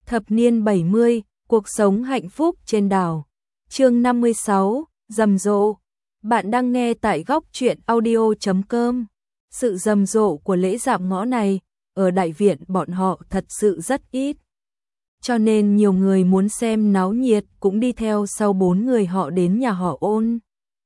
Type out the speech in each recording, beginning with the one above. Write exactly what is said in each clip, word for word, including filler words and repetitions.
Thập niên bảy mươi, cuộc sống hạnh phúc trên đảo. Chương năm mươi sáu, rầm rộ. Bạn đang nghe tại góc truyện audio chấm com. Sự rầm rộ của lễ dạm ngõ này, ở đại viện bọn họ thật sự rất ít. Cho nên nhiều người muốn xem náo nhiệt cũng đi theo sau bốn người họ đến nhà họ Ôn.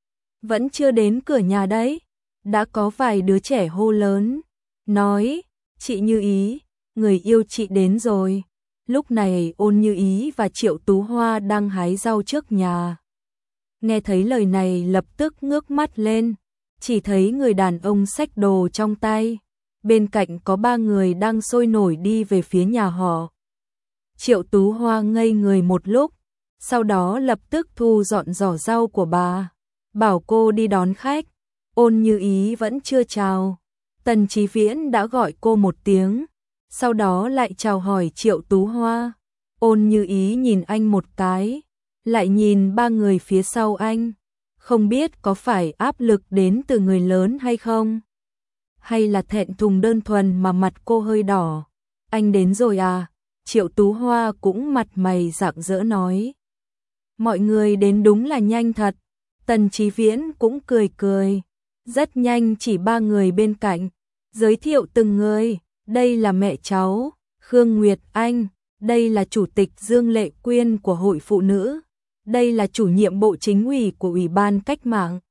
Vẫn chưa đến cửa nhà đấy, đã có vài đứa trẻ hô lớn, nói, chị Như Ý, người yêu chị đến rồi. Lúc này Ôn Như Ý và Triệu Tú Hoa đang hái rau trước nhà. Nghe thấy lời này lập tức ngước mắt lên, chỉ thấy người đàn ông xách đồ trong tay. Bên cạnh có ba người đang sôi nổi đi về phía nhà họ. Triệu Tú Hoa ngây người một lúc, sau đó lập tức thu dọn giỏ rau của bà, bảo cô đi đón khách. Ôn Như Ý vẫn chưa chào, Tần Chí Viễn đã gọi cô một tiếng, sau đó lại chào hỏi Triệu Tú Hoa. Ôn Như Ý nhìn anh một cái, lại nhìn ba người phía sau anh, không biết có phải áp lực đến từ người lớn hay không, hay là thẹn thùng đơn thuần mà mặt cô hơi đỏ. Anh đến rồi à? Triệu Tú Hoa cũng mặt mày rạng rỡ nói. Mọi người đến đúng là nhanh thật. Tần Chí Viễn cũng cười cười, rất nhanh chỉ ba người bên cạnh, giới thiệu từng người. Đây là mẹ cháu, Khương Nguyệt Anh, đây là chủ tịch Dương Lệ Quyên của Hội Phụ Nữ, đây là chủ nhiệm bộ chính ủy của Ủy ban Cách mạng,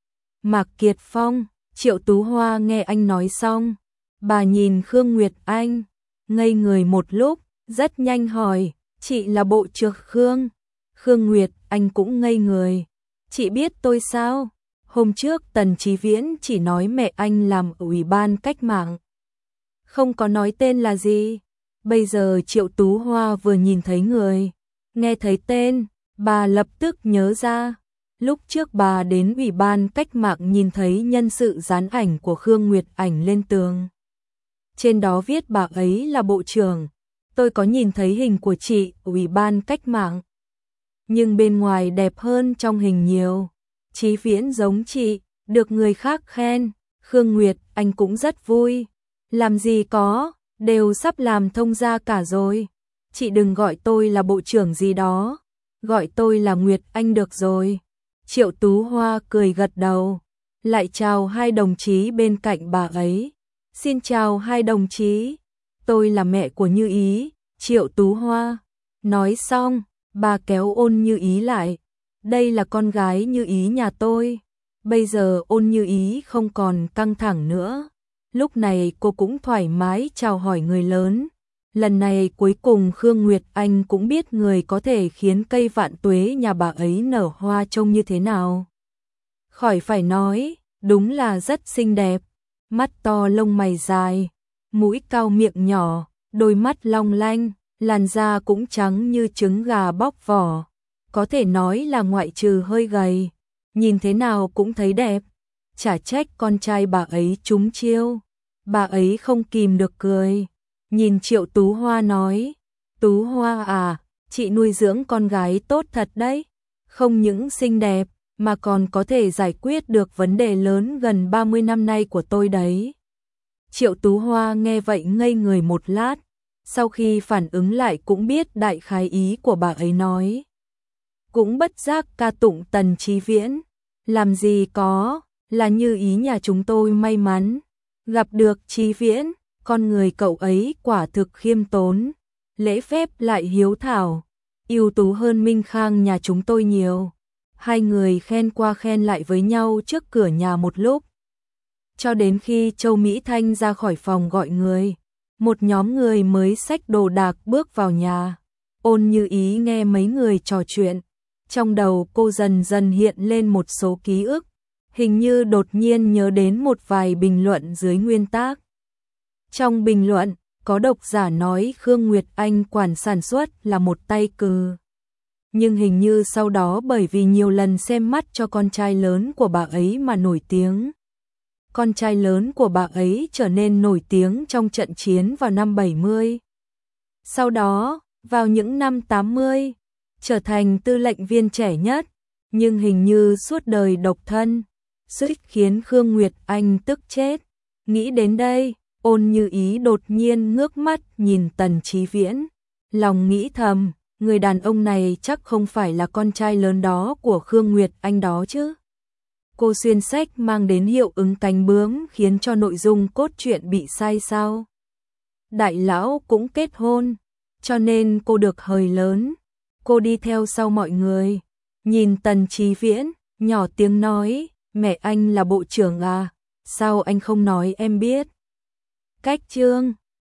Mạc Kiệt Phong. Triệu Tú Hoa nghe anh nói xong, bà nhìn Khương Nguyệt Anh, ngây người một lúc, rất nhanh hỏi, chị là bộ trưởng Khương? Khương Nguyệt Anh cũng ngây người, chị biết tôi sao? Hôm trước Tần Chí Viễn chỉ nói mẹ anh làm ở Ủy ban Cách mạng, không có nói tên là gì. Bây giờ Triệu Tú Hoa vừa nhìn thấy người, nghe thấy tên, bà lập tức nhớ ra. Lúc trước bà đến Ủy ban Cách mạng nhìn thấy nhân sự dán ảnh của Khương Nguyệt Ảnh lên tường. Trên đó viết bà ấy là bộ trưởng. Tôi có nhìn thấy hình của chị ở Ủy ban Cách mạng, nhưng bên ngoài đẹp hơn trong hình nhiều. Chí Viễn giống chị, được người khác khen. Khương Nguyệt Anh cũng rất vui. Làm gì có, đều sắp làm thông gia cả rồi. Chị đừng gọi tôi là bộ trưởng gì đó, gọi tôi là Nguyệt Anh được rồi. Triệu Tú Hoa cười gật đầu, lại chào hai đồng chí bên cạnh bà ấy. Xin chào hai đồng chí, tôi là mẹ của Như Ý. Triệu Tú Hoa nói xong, bà kéo Ôn Như Ý lại. Đây là con gái Như Ý nhà tôi. Bây giờ Ôn Như Ý không còn căng thẳng nữa. Lúc này cô cũng thoải mái chào hỏi người lớn. Lần này cuối cùng Khương Nguyệt Anh cũng biết người có thể khiến cây vạn tuế nhà bà ấy nở hoa trông như thế nào. Khỏi phải nói, đúng là rất xinh đẹp. Mắt to lông mày dài, mũi cao miệng nhỏ, đôi mắt long lanh, làn da cũng trắng như trứng gà bóc vỏ. Có thể nói là ngoại trừ hơi gầy, nhìn thế nào cũng thấy đẹp. Chả trách con trai bà ấy trúng chiêu. Bà ấy không kìm được cười, nhìn Triệu Tú Hoa nói, Tú Hoa à, chị nuôi dưỡng con gái tốt thật đấy. Không những xinh đẹp, mà còn có thể giải quyết được vấn đề lớn gần ba mươi năm nay của tôi đấy. Triệu Tú Hoa nghe vậy ngây người một lát, sau khi phản ứng lại cũng biết đại khái ý của bà ấy nói. Cũng bất giác ca tụng Tần Chí Viễn, làm gì có, là Như Ý nhà chúng tôi may mắn gặp được Chí Viễn, con người cậu ấy quả thực khiêm tốn, lễ phép lại hiếu thảo, ưu tú hơn Minh Khang nhà chúng tôi nhiều. Hai người khen qua khen lại với nhau trước cửa nhà một lúc, cho đến khi Châu Mỹ Thanh ra khỏi phòng gọi người, một nhóm người mới xách đồ đạc bước vào nhà. Ôn Như Ý nghe mấy người trò chuyện, trong đầu cô dần dần hiện lên một số ký ức, hình như đột nhiên nhớ đến một vài bình luận dưới nguyên tác. Trong bình luận, có độc giả nói Khương Nguyệt Anh quản sản xuất là một tay cừ. Nhưng hình như sau đó bởi vì nhiều lần xem mắt cho con trai lớn của bà ấy mà nổi tiếng. Con trai lớn của bà ấy trở nên nổi tiếng trong trận chiến vào năm bảy mươi. Sau đó, vào những năm tám mươi, trở thành tư lệnh viên trẻ nhất, nhưng hình như suốt đời độc thân, suýt khiến Khương Nguyệt Anh tức chết. Nghĩ đến đây, Ôn Như Ý đột nhiên ngước mắt nhìn Tần Chí Viễn, Lòng nghĩ thầm, người đàn ông này chắc không phải là con trai lớn đó của Khương Nguyệt Anh đó chứ. Cô xuyên sách mang đến hiệu ứng cánh bướm khiến cho nội dung cốt truyện bị sai sao. Đại lão cũng kết hôn, cho nên cô được hời lớn. Cô đi theo sau mọi người, nhìn Tần Chí Viễn, nhỏ tiếng nói, mẹ anh là bộ trưởng à, sao anh không nói em biết. Cách chương